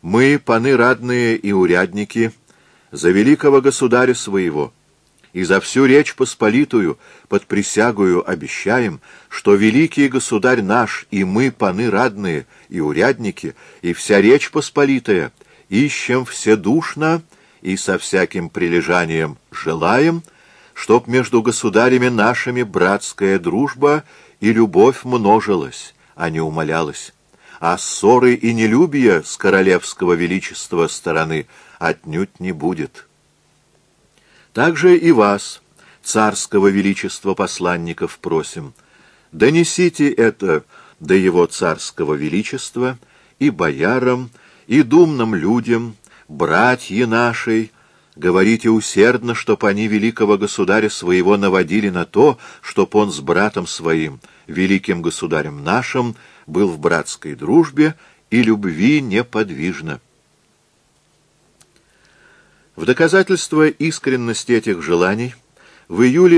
Мы, паны радные и урядники, за великого государя своего и за всю Речь Посполитую под присягою обещаем, что великий государь наш и мы, паны радные и урядники, и вся Речь Посполитая, ищем вседушно и со всяким прилежанием желаем, чтоб между государями нашими братская дружба и любовь множилась, а не умалялась, а ссоры и нелюбия с королевского величества стороны отнюдь не будет. Также и вас, царского величества посланников, просим, донесите это до его царского величества и боярам, и думным людям, братья нашей, говорите усердно, чтоб они великого государя своего наводили на то, чтоб он с братом своим, великим государем нашим, был в братской дружбе и любви неподвижно. В доказательство искренности этих желаний в июле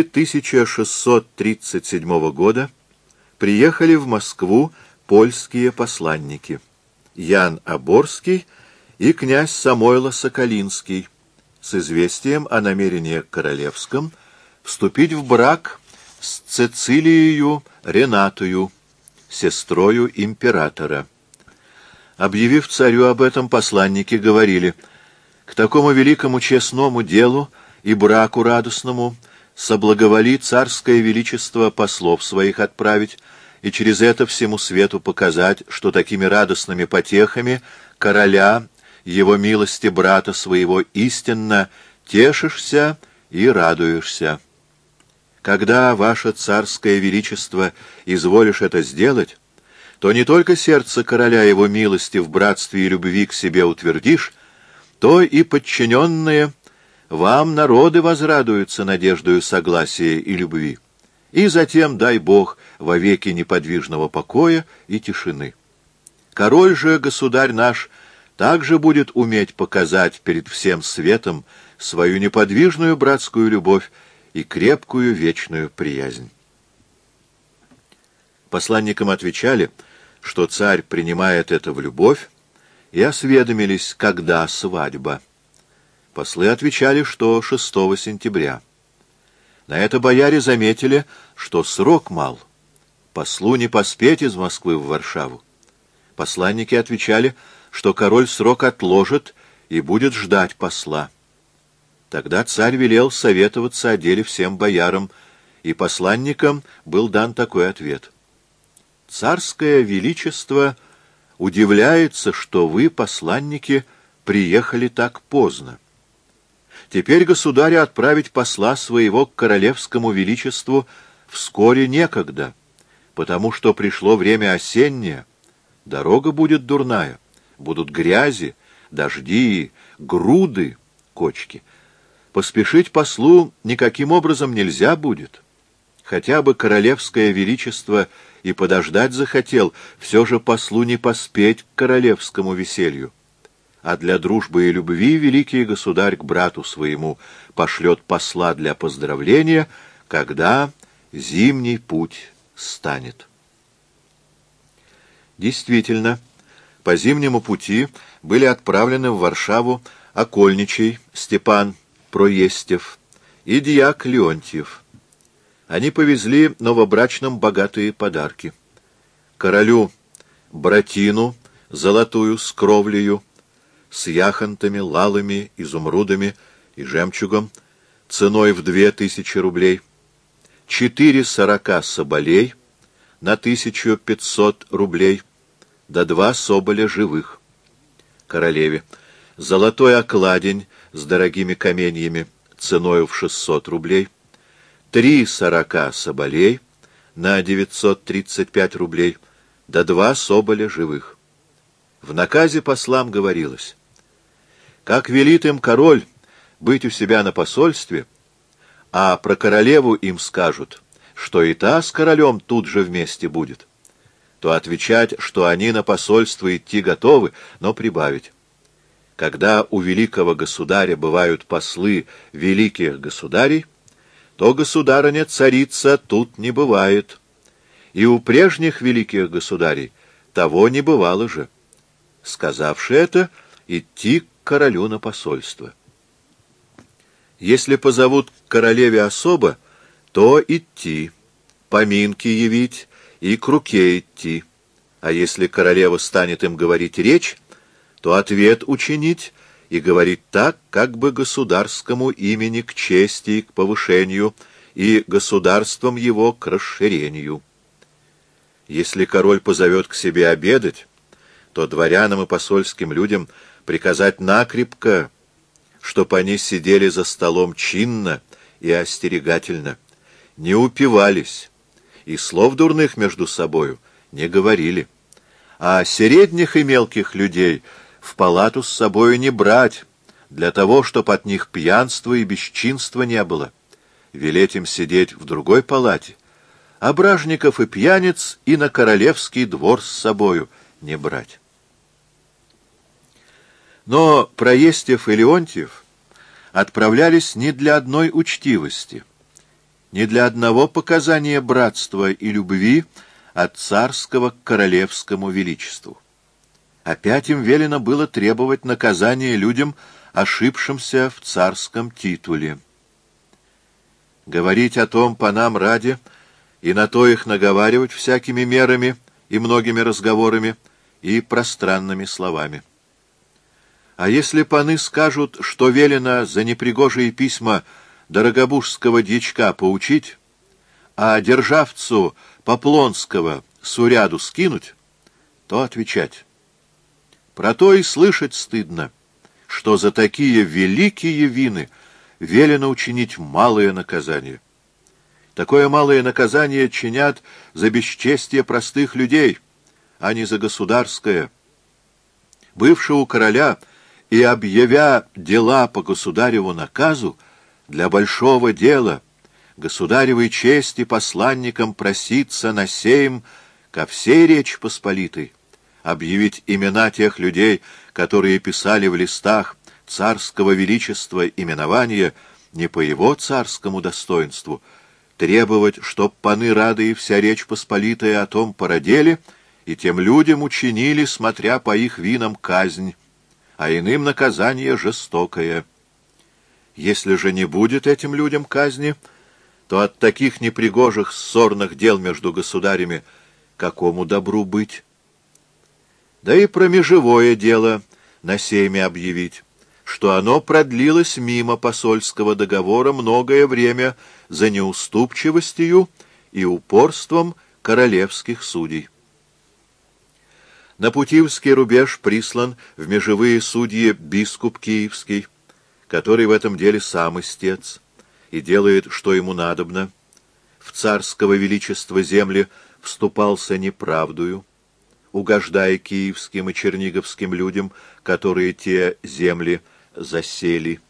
1637 года приехали в Москву польские посланники Ян Оборский и князь Самойло Соколинский с известием о намерении королевском вступить в брак с Цицилией Ренатою, сестрою императора. Объявив царю об этом, посланники говорили: «К такому великому честному делу и браку радостному соблаговоли царское величество послов своих отправить, и через это всему свету показать, что такими радостными потехами короля, его милости брата своего истинно тешишься и радуешься. Когда ваше царское величество изволишь это сделать, то не только сердце короля его милости в братстве и любви к себе утвердишь, то и подчиненные вам народы возрадуются надеждою согласия и любви. И затем дай Бог вовеки неподвижного покоя и тишины. Король же, государь наш, также будет уметь показать перед всем светом свою неподвижную братскую любовь и крепкую вечную приязнь». Посланникам отвечали, что царь принимает это в любовь, и осведомились, когда свадьба. Послы отвечали, что 6 сентября. На это бояре заметили, что срок мал. Послу не поспеть из Москвы в Варшаву. Посланники отвечали, что король срок отложит и будет ждать посла. Тогда царь велел советоваться о деле всем боярам, и посланникам был дан такой ответ: «Царское величество удивляется, что вы, посланники, приехали так поздно. Теперь государю отправить посла своего к королевскому величеству вскоре некогда, потому что пришло время осеннее, дорога будет дурная, будут грязи, дожди, груды, кочки. Поспешить послу никаким образом нельзя будет. Хотя бы королевское величество и подождать захотел, все же послу не поспеть к королевскому веселью. А для дружбы и любви великий государь к брату своему пошлет посла для поздравления, когда зимний путь станет». Действительно, по зимнему пути были отправлены в Варшаву окольничий Степан Проестев и дьяк Леонтьев. Они повезли новобрачным богатые подарки. Королю братину золотую с кровлею, с яхонтами, лалами, изумрудами и жемчугом, ценой в 2000 рублей, 4 40 соболей на 1500 рублей, да 2 соболя живых. Королеве золотой окладень с дорогими каменьями, ценою в 600 рублей, 3 40 соболей на 935 рублей, да 2 соболя живых. В наказе послам говорилось: как велит им король быть у себя на посольстве, а про королеву им скажут, что и та с королем тут же вместе будет, то отвечать, что они на посольство идти готовы, но прибавить: когда у великого государя бывают послы великих государей, то государыня-царица тут не бывает, и у прежних великих государей того не бывало же. Сказавши это, идти к королю на посольство. Если позовут к королеве особо, то идти, поминки явить и к руке идти. А если королева станет им говорить речь, то ответ учинить и говорить так, как бы государскому имени к чести и к повышению, и государством его к расширению. Если король позовет к себе обедать, то дворянам и посольским людям приказать накрепко, чтоб они сидели за столом чинно и остерегательно, не упивались и слов дурных между собою не говорили, а средних и мелких людей в палату с собою не брать, для того, чтоб от них пьянства и бесчинства не было, велеть им сидеть в другой палате, а бражников и пьяниц и на королевский двор с собою не брать. Но Проестев и Леонтьев отправлялись не для одной учтивости, не для одного показания братства и любви от царского к королевскому величеству. Опять им велено было требовать наказания людям, ошибшимся в царском титуле. Говорить о том панам ради и на то их наговаривать всякими мерами и многими разговорами и пространными словами. А если паны скажут, что велено за непригожие письма дорогобужского дьячка поучить, а державцу Поплонского с уряду скинуть, то отвечать: про то и слышать стыдно, что за такие великие вины велено учинить малое наказание. Такое малое наказание чинят за бесчестие простых людей, а не за государское. Бывшего короля и объявя дела по государеву наказу, для большого дела, государевой чести посланникам проситься на сейм ко всей Речи Посполитой, объявить имена тех людей, которые писали в листах царского величества именования не по его царскому достоинству, требовать, чтоб паны рады и вся Речь Посполитая о том породели, и тем людям учинили, смотря по их винам, казнь, а иным наказание жестокое. Если же не будет этим людям казни, то от таких непригожих ссорных дел между государями какому добру быть? Да и про межевое дело на сейме объявить, что оно продлилось мимо посольского договора многое время за неуступчивостью и упорством королевских судей. На Путивский рубеж прислан в межевые судьи бискуп Киевский, который в этом деле сам истец и делает, что ему надобно. В царского величества земли вступался неправдою, угождая киевским и черниговским людям, которые те земли засели.